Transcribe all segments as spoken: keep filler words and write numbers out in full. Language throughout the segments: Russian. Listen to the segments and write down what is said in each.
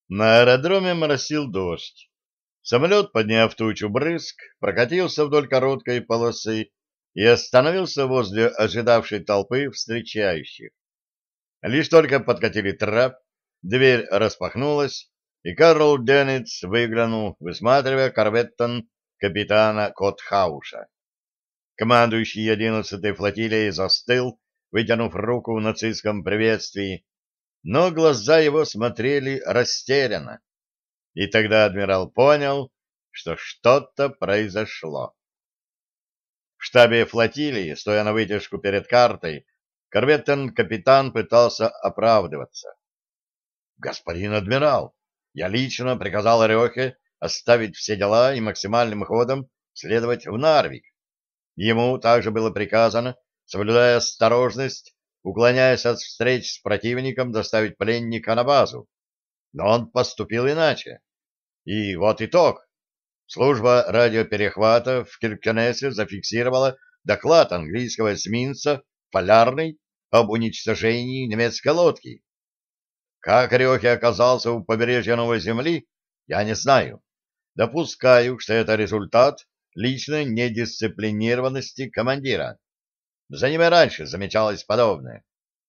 На аэродроме моросил дождь. Самолет, подняв тучу брызг, прокатился вдоль короткой полосы и остановился возле ожидавшей толпы встречающих. Лишь только подкатили трап, дверь распахнулась, и Карл Деннис выглянул, высматривая корветтон капитана Котхауша. Командующий одиннадцатой флотилией застыл, вытянув руку в нацистском приветствии, но глаза его смотрели растерянно. И тогда адмирал понял, что что-то произошло. В штабе флотилии, стоя на вытяжку перед картой, корветтон-капитан пытался оправдываться. «Господин адмирал, я лично приказал Орехе оставить все дела и максимальным ходом следовать в Нарвик. Ему также было приказано, соблюдая осторожность, уклоняясь от встреч с противником, доставить пленника на базу. Но он поступил иначе. И вот итог. Служба радиоперехвата в Киркенесе зафиксировала доклад английского эсминца «Полярный» об уничтожении немецкой лодки. Как Рёхе оказался у побережья Новой Земли, я не знаю. Допускаю, что это результат личной недисциплинированности командира. За ним и раньше замечалось подобное.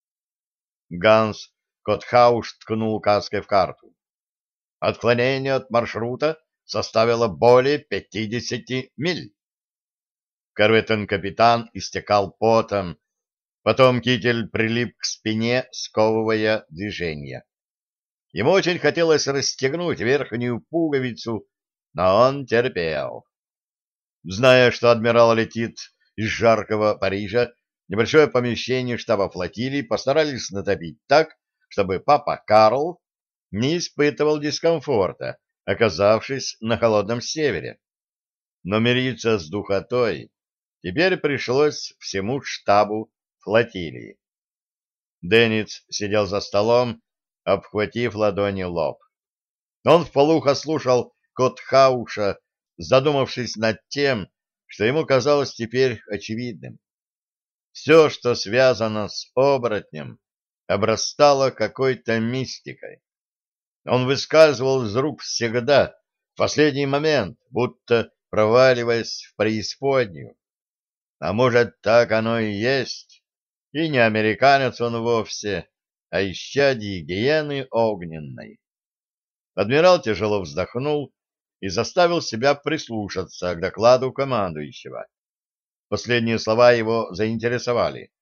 Ганс Котхауш ткнул указкой в карту. Отклонение от маршрута составило более пятидесяти миль. Корветтон-капитан истекал потом, потом китель прилип к спине, сковывая движение. Ему очень хотелось расстегнуть верхнюю пуговицу, но он терпел. Зная, что адмирал летит из жаркого Парижа, небольшое помещение штаба флотилии постарались натопить так, чтобы папа Карл не испытывал дискомфорта, оказавшись на холодном севере. Но мириться с духотой теперь пришлось всему штабу флотилии. Денниц сидел за столом, обхватив ладони лоб. Он вполуха слушал Котхауша, задумавшись над тем, что ему казалось теперь очевидным. Все, что связано с оборотнем, обрастало какой-то мистикой. Он выскальзывал из рук всегда, в последний момент, будто проваливаясь в преисподнюю. А может, так оно и есть, и не американец он вовсе, а исчадие гиены огненной. Адмирал тяжело вздохнул и заставил себя прислушаться к докладу командующего. Последние слова его заинтересовали.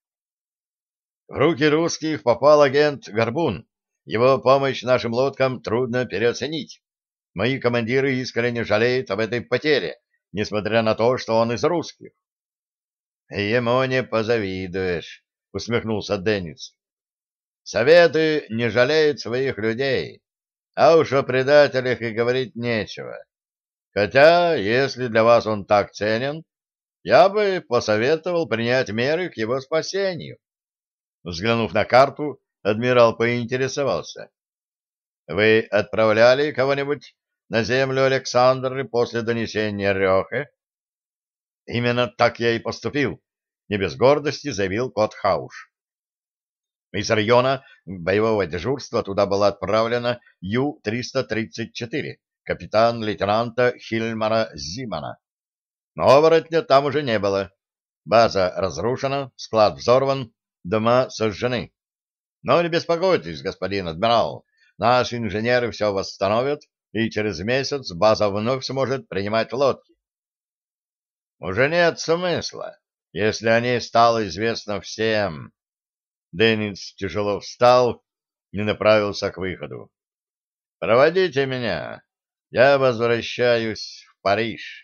В руки русских попал агент Горбун. Его помощь нашим лодкам трудно переоценить. Мои командиры искренне жалеют об этой потере, несмотря на то, что он из русских. — Ему не позавидуешь, — усмехнулся Деннис. — Советы не жалеют своих людей, а уж о предателях и говорить нечего. Хотя, если для вас он так ценен, я бы посоветовал принять меры к его спасению. Взглянув на карту, адмирал поинтересовался. — Вы отправляли кого-нибудь на землю Александры после донесения Рёхе? — Именно так я и поступил, — не без гордости заявил Котхауш. Из района боевого дежурства туда была отправлена Ю триста тридцать четыре, капитан-лейтенанта Хильмара Зимана. Но оборотня там уже не было. База разрушена, склад взорван, дома сожжены. Но не беспокойтесь, господин адмирал, наши инженеры все восстановят, и через месяц база вновь сможет принимать лодки. Уже нет смысла, если о ней стало известно всем. Деннис тяжело встал и направился к выходу. Проводите меня, я возвращаюсь в Париж.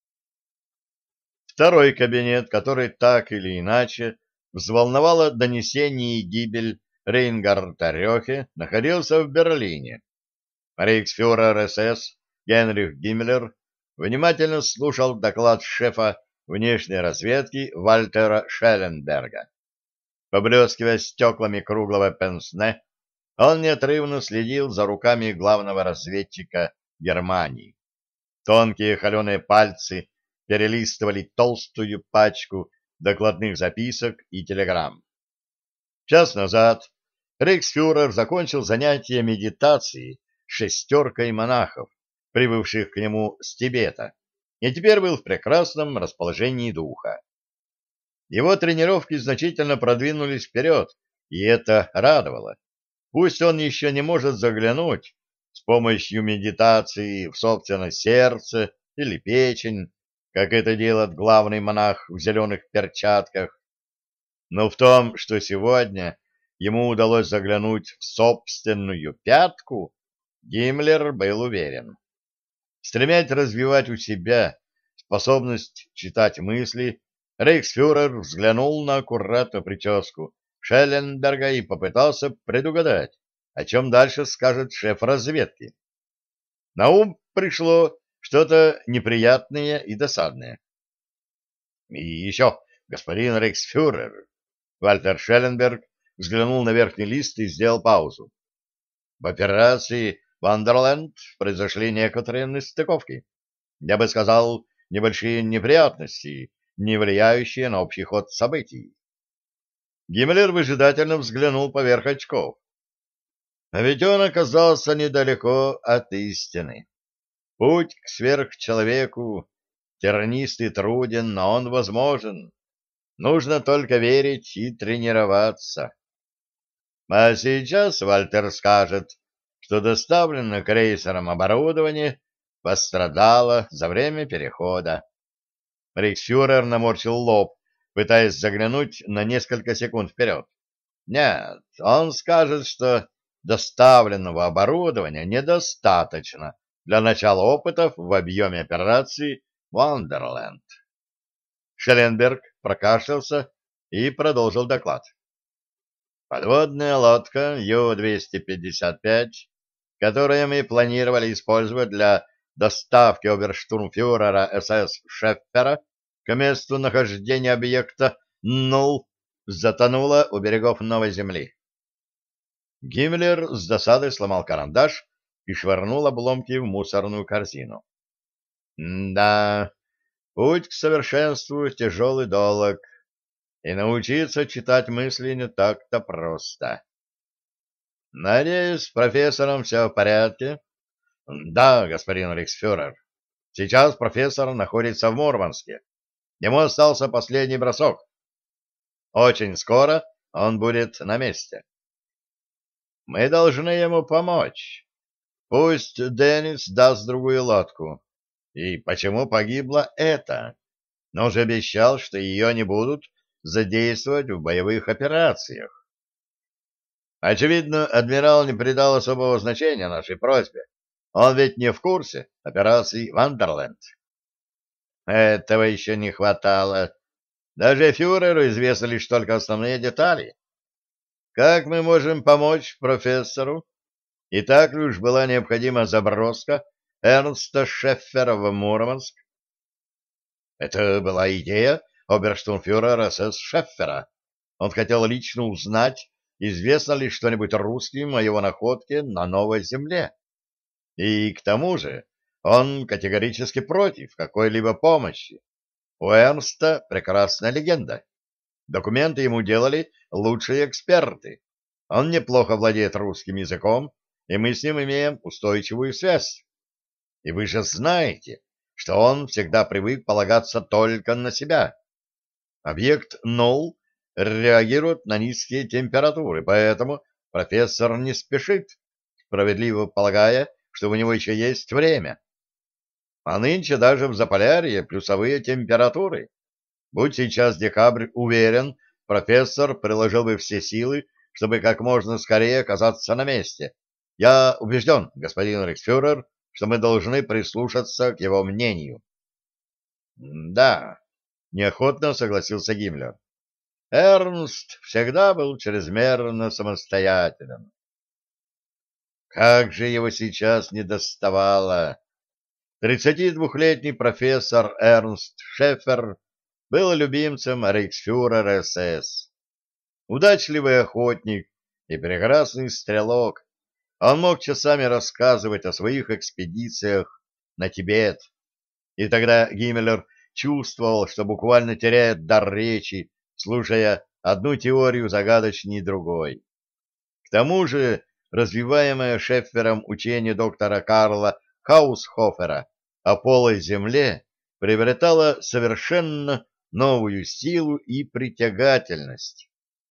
Второй кабинет, который так или иначе взволновало донесение и гибель Рейнгарда Рёхе, находился в Берлине. Рейхсфюрер СС Генрих Гиммлер внимательно слушал доклад шефа внешней разведки Вальтера Шелленберга. Поблескивая стеклами круглого пенсне, он неотрывно следил за руками главного разведчика Германии. Тонкие холеные пальцы перелистывали толстую пачку докладных записок и телеграмм. Час назад рейхсфюрер закончил занятие медитацией, шестеркой монахов, прибывших к нему с Тибета, и теперь был в прекрасном расположении духа. Его тренировки значительно продвинулись вперед, и это радовало. Пусть он еще не может заглянуть с помощью медитации в собственное сердце или печень, как это делает главный монах в зеленых перчатках, но в том, что сегодня ему удалось заглянуть в собственную пятку, Гиммлер был уверен. Стремясь развивать у себя способность читать мысли, рейхсфюрер взглянул на аккуратную прическу Шелленберга и попытался предугадать, о чем дальше скажет шеф разведки. На ум пришло что-то неприятное и досадное. И еще, господин рейхсфюрер, Вальтер Шелленберг взглянул на верхний лист и сделал паузу. В операции «Вандерленд» произошли некоторые нестыковки. Я бы сказал, небольшие неприятности, не влияющие на общий ход событий. Гиммлер выжидательно взглянул поверх очков. А ведь он оказался недалеко от истины. Путь к сверхчеловеку тернист и труден, но он возможен. Нужно только верить и тренироваться. А сейчас Вальтер скажет, что доставленное крейсером оборудование пострадало за время перехода. Рейхсфюрер наморщил лоб, пытаясь заглянуть на несколько секунд вперед. Нет, он скажет, что доставленного оборудования недостаточно для начала опытов в объеме операции «Вандерленд». Шелленберг прокашлялся и продолжил доклад. Подводная лодка Ю двести пятьдесят пять, которую мы планировали использовать для доставки оберштурмфюрера СС Шеффера к месту нахождения объекта Нул, затонула у берегов Новой Земли. Гиммлер с досадой сломал карандаш и швырнул обломки в мусорную корзину. Да, путь к совершенству тяжелый долг, и научиться читать мысли не так-то просто. Надеюсь, с профессором все в порядке? Да, господин рейхсфюрер. Сейчас профессор находится в Мурманске. Ему остался последний бросок. Очень скоро он будет на месте. Мы должны ему помочь. Пусть Деннис даст другую лодку. И почему погибла эта? Но уже обещал, что ее не будут задействовать в боевых операциях. Очевидно, адмирал не придал особого значения нашей просьбе. Он ведь не в курсе операции «Вандерленд». Этого еще не хватало. Даже фюреру известны лишь только основные детали. Как мы можем помочь профессору? И так ли уж была необходима заброска Эрнста Шеффера в Мурманск? Это была идея оберштурмфюрера СС Шеффера. Он хотел лично узнать, известно ли что-нибудь русским о его находке на Новой Земле. И к тому же он категорически против какой-либо помощи. У Эрнста прекрасная легенда. Документы ему делали лучшие эксперты. Он неплохо владеет русским языком, и мы с ним имеем устойчивую связь. И вы же знаете, что он всегда привык полагаться только на себя. Объект Нолл реагирует на низкие температуры, поэтому профессор не спешит, справедливо полагая, что у него еще есть время. А нынче даже в Заполярье плюсовые температуры. Будь сейчас декабрь, уверен, профессор приложил бы все силы, чтобы как можно скорее оказаться на месте. Я убежден, господин рейхсфюрер, что мы должны прислушаться к его мнению. — Да, — неохотно согласился Гиммлер. Эрнст всегда был чрезмерно самостоятелен. Как же его сейчас недоставало! Тридцатидвухлетний профессор Эрнст Шеффер был любимцем рейхсфюрера СС. Удачливый охотник и прекрасный стрелок, он мог часами рассказывать о своих экспедициях на Тибет. И тогда Гиммлер чувствовал, что буквально теряет дар речи, слушая одну теорию загадочней другой. К тому же развиваемое Шеффером учение доктора Карла Хаусхофера о полой земле приобретало совершенно новую силу и притягательность.